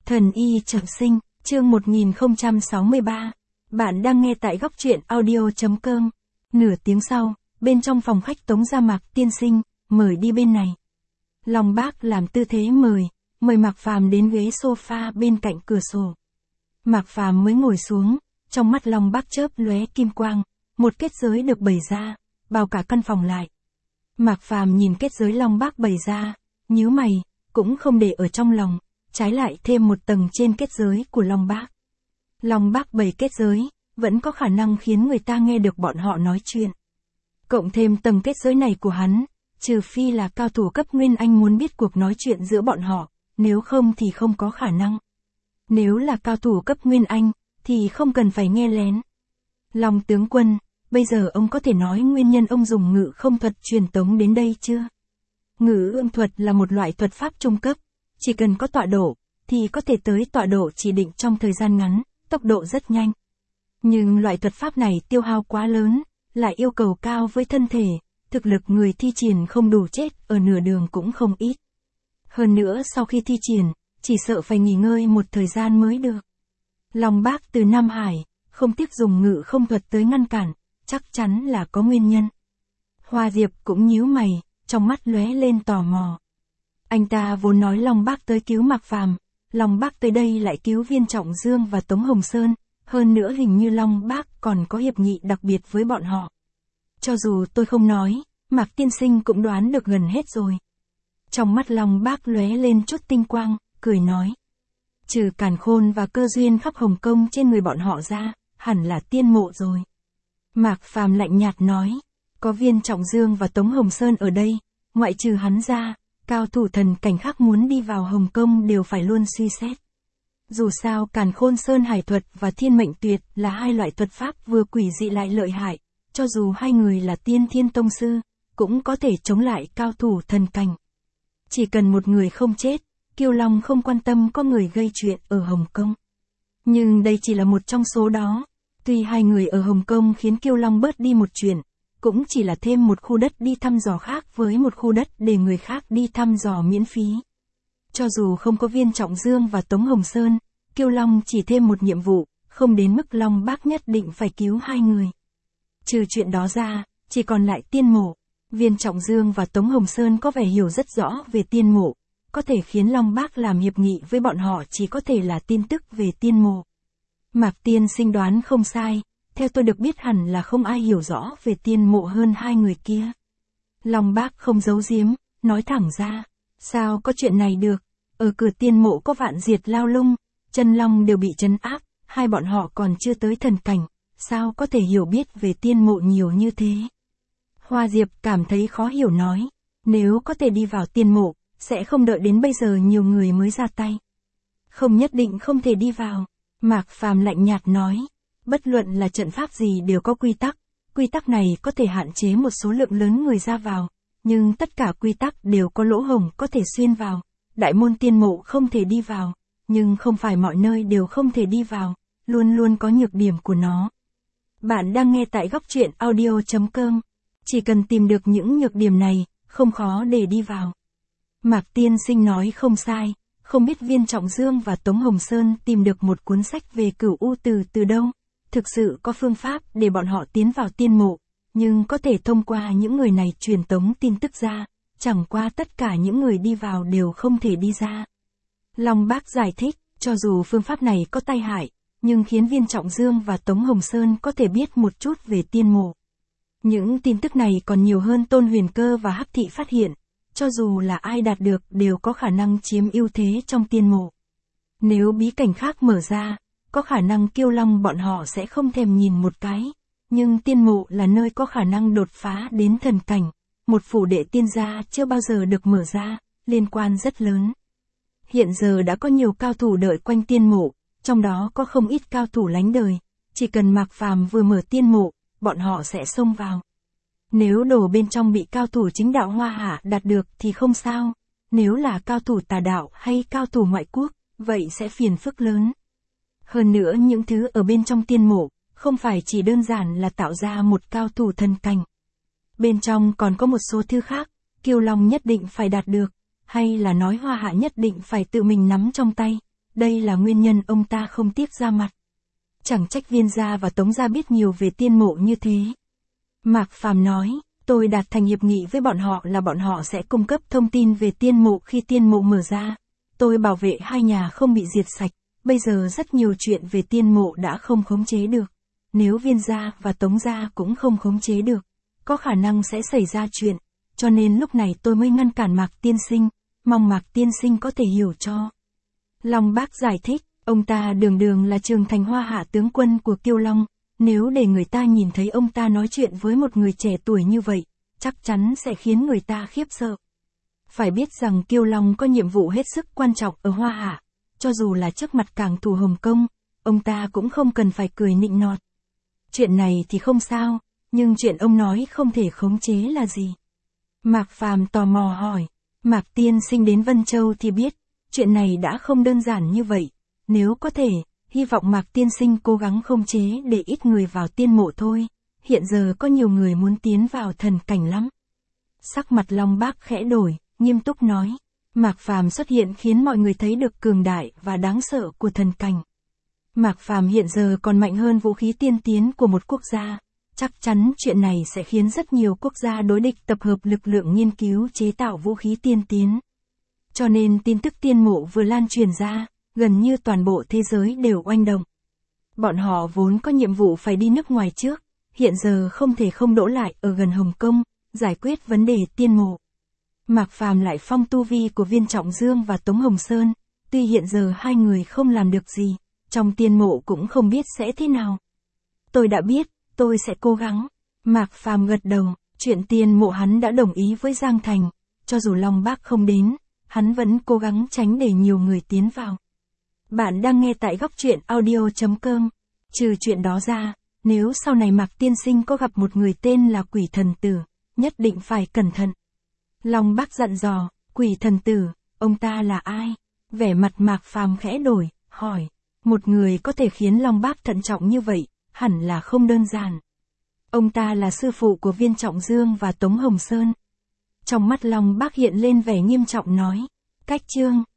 Thần y trọng sinh, chương 1063. Bạn đang nghe tại góc truyện audio.com. Nửa tiếng sau, bên trong phòng khách Tống gia Mạc tiên sinh, mời đi bên này. Long Bác làm tư thế mời Mạc Phàm đến ghế sofa bên cạnh cửa sổ. Mạc Phàm mới ngồi xuống, trong mắt Long Bác chớp lóe kim quang, một kết giới được bày ra, bao cả căn phòng lại. Mạc Phàm nhìn kết giới Long Bác bày ra, nhíu mày, cũng không để ở trong lòng, trái lại thêm một tầng trên kết giới của Long Bác. Long Bác bày kết giới, vẫn có khả năng khiến người ta nghe được bọn họ nói chuyện. Cộng thêm tầng kết giới này của hắn, trừ phi là cao thủ cấp Nguyên Anh muốn biết cuộc nói chuyện giữa bọn họ, nếu không thì không có khả năng. Nếu là cao thủ cấp Nguyên Anh, thì không cần phải nghe lén. Long tướng quân, bây giờ ông có thể nói nguyên nhân ông dùng ngự không thuật truyền tống đến đây chưa? Ngự ương thuật là một loại thuật pháp trung cấp, chỉ cần có tọa độ, thì có thể tới tọa độ chỉ định trong thời gian ngắn, tốc độ rất nhanh. Nhưng loại thuật pháp này tiêu hao quá lớn, lại yêu cầu cao với thân thể, thực lực người thi triển không đủ chết ở nửa đường cũng không ít. Hơn nữa sau khi thi triển, chỉ sợ phải nghỉ ngơi một thời gian mới được. Long Bác từ Nam Hải, không tiếc dùng ngự không thuật tới ngăn cản, chắc chắn là có nguyên nhân. Hoa Diệp cũng nhíu mày, trong mắt lóe lên tò mò. Anh ta vốn nói Long Bác tới cứu Mạc Phàm, Long Bác tới đây lại cứu Viên Trọng Dương và Tống Hồng Sơn, hơn nữa hình như Long Bác còn có hiệp nghị đặc biệt với bọn họ. Cho dù tôi không nói, Mạc tiên sinh cũng đoán được gần hết rồi. Trong mắt Long Bác lóe lên chút tinh quang, cười nói. Trừ càn khôn và cơ duyên khắp Hồng Kông trên người bọn họ ra, hẳn là tiên mộ rồi. Mạc Phàm lạnh nhạt nói, có Viên Trọng Dương và Tống Hồng Sơn ở đây, ngoại trừ hắn ra, cao thủ thần cảnh khác muốn đi vào Hồng Kông đều phải luôn suy xét. Dù sao Càn Khôn Sơn Hải thuật và Thiên Mệnh Tuyệt là hai loại thuật pháp vừa quỷ dị lại lợi hại, cho dù hai người là tiên thiên tông sư, cũng có thể chống lại cao thủ thần cảnh. Chỉ cần một người không chết, Kiêu Long không quan tâm có người gây chuyện ở Hồng Kông. Nhưng đây chỉ là một trong số đó. Tuy hai người ở Hồng Kông khiến Kiêu Long bớt đi một chuyện, cũng chỉ là thêm một khu đất đi thăm dò khác với một khu đất để người khác đi thăm dò miễn phí. Cho dù không có Viên Trọng Dương và Tống Hồng Sơn, Kiêu Long chỉ thêm một nhiệm vụ, không đến mức Long Bác nhất định phải cứu hai người. Trừ chuyện đó ra, chỉ còn lại tiên mộ. Viên Trọng Dương và Tống Hồng Sơn có vẻ hiểu rất rõ về tiên mộ, có thể khiến Long Bác làm hiệp nghị với bọn họ chỉ có thể là tin tức về tiên mộ. Mạc tiên sinh đoán không sai, theo tôi được biết hẳn là không ai hiểu rõ về tiên mộ hơn hai người kia. Long Bác không giấu giếm, nói thẳng ra, sao có chuyện này được, ở cửa tiên mộ có Vạn Diệt Lao Lung, Chân Long đều bị trấn áp, hai bọn họ còn chưa tới thần cảnh, sao có thể hiểu biết về tiên mộ nhiều như thế. Hoa Diệp cảm thấy khó hiểu nói, nếu có thể đi vào tiên mộ, sẽ không đợi đến bây giờ nhiều người mới ra tay. Không nhất định không thể đi vào, Mạc Phàm lạnh nhạt nói, bất luận là trận pháp gì đều có quy tắc này có thể hạn chế một số lượng lớn người ra vào, nhưng tất cả quy tắc đều có lỗ hổng có thể xuyên vào. Đại môn tiên mộ không thể đi vào, nhưng không phải mọi nơi đều không thể đi vào, luôn luôn có nhược điểm của nó. Bạn đang nghe tại góc truyện audio.com, chỉ cần tìm được những nhược điểm này, không khó để đi vào. Mạc tiên sinh nói không sai, không biết Viên Trọng Dương và Tống Hồng Sơn tìm được một cuốn sách về Cửu U từ đâu, thực sự có phương pháp để bọn họ tiến vào tiên mộ, nhưng có thể thông qua những người này truyền tống tin tức ra, chẳng qua tất cả những người đi vào đều không thể đi ra. Long Bác giải thích, cho dù phương pháp này có tai hại, nhưng khiến Viên Trọng Dương và Tống Hồng Sơn có thể biết một chút về tiên mộ. Những tin tức này còn nhiều hơn Tôn Huyền Cơ và Hắc Thị phát hiện, cho dù là ai đạt được đều có khả năng chiếm ưu thế trong tiên mộ. Nếu bí cảnh khác mở ra, có khả năng Kiêu Long bọn họ sẽ không thèm nhìn một cái, nhưng tiên mộ là nơi có khả năng đột phá đến thần cảnh, một phủ đệ tiên gia chưa bao giờ được mở ra, liên quan rất lớn. Hiện giờ đã có nhiều cao thủ đợi quanh tiên mộ, trong đó có không ít cao thủ lánh đời, chỉ cần Mạc Phàm vừa mở tiên mộ, bọn họ sẽ xông vào. Nếu đồ bên trong bị cao thủ chính đạo Hoa Hạ đạt được thì không sao, nếu là cao thủ tà đạo hay cao thủ ngoại quốc, vậy sẽ phiền phức lớn. Hơn nữa những thứ ở bên trong tiên mộ, không phải chỉ đơn giản là tạo ra một cao thủ thần cảnh. Bên trong còn có một số thứ khác, Kiêu Long nhất định phải đạt được, hay là nói Hoa Hạ nhất định phải tự mình nắm trong tay, đây là nguyên nhân ông ta không tiếc ra mặt. Chẳng trách Viên gia và Tống gia biết nhiều về tiên mộ như thế. Mạc Phàm nói, tôi đạt thành hiệp nghị với bọn họ là bọn họ sẽ cung cấp thông tin về tiên mộ khi tiên mộ mở ra. Tôi bảo vệ hai nhà không bị diệt sạch, bây giờ rất nhiều chuyện về tiên mộ đã không khống chế được. Nếu Viên gia và Tống gia cũng không khống chế được, có khả năng sẽ xảy ra chuyện, cho nên lúc này tôi mới ngăn cản Mạc tiên sinh, mong Mạc tiên sinh có thể hiểu cho. Long Bác giải thích, ông ta đường đường là Trường Thành Hoa Hạ tướng quân của Kiêu Long, nếu để người ta nhìn thấy ông ta nói chuyện với một người trẻ tuổi như vậy, chắc chắn sẽ khiến người ta khiếp sợ. Phải biết rằng Kiêu Long có nhiệm vụ hết sức quan trọng ở Hoa Hạ, cho dù là trước mặt cảng thủ Hồng Kông, ông ta cũng không cần phải cười nịnh nọt. Chuyện này thì không sao, nhưng chuyện ông nói không thể khống chế là gì? Mạc Phàm tò mò hỏi, Mạc tiên sinh đến Vân Châu thì biết, chuyện này đã không đơn giản như vậy, nếu có thể, hy vọng Mạc tiên sinh cố gắng khống chế để ít người vào tiên mộ thôi, hiện giờ có nhiều người muốn tiến vào thần cảnh lắm. Sắc mặt Long Bác khẽ đổi, nghiêm túc nói, Mạc Phàm xuất hiện khiến mọi người thấy được cường đại và đáng sợ của thần cảnh. Mạc Phàm hiện giờ còn mạnh hơn vũ khí tiên tiến của một quốc gia, chắc chắn chuyện này sẽ khiến rất nhiều quốc gia đối địch tập hợp lực lượng nghiên cứu chế tạo vũ khí tiên tiến. Cho nên tin tức tiên mộ vừa lan truyền ra, gần như toàn bộ thế giới đều oanh động. Bọn họ vốn có nhiệm vụ phải đi nước ngoài trước, hiện giờ không thể không đỗ lại ở gần Hồng Kông, giải quyết vấn đề tiên mộ. Mạc Phàm lại phong tu vi của Viên Trọng Dương và Tống Hồng Sơn, tuy hiện giờ hai người không làm được gì, trong tiên mộ cũng không biết sẽ thế nào. Tôi đã biết, tôi sẽ cố gắng. Mạc Phàm gật đầu, chuyện tiên mộ hắn đã đồng ý với Giang Thành, cho dù Long Bác không đến, hắn vẫn cố gắng tránh để nhiều người tiến vào. Bạn đang nghe tại góc truyện audio.com. Trừ chuyện đó ra, nếu sau này Mạc tiên sinh có gặp một người tên là Quỷ Thần Tử, nhất định phải cẩn thận. Long Bác dặn dò, Quỷ Thần Tử, ông ta là ai? Vẻ mặt Mạc Phàm khẽ đổi, hỏi. Một người có thể khiến Long Bác thận trọng như vậy, hẳn là không đơn giản. Ông ta là sư phụ của Viên Trọng Dương và Tống Hồng Sơn. Trong mắt Long Bác hiện lên vẻ nghiêm trọng nói, Cách Trương,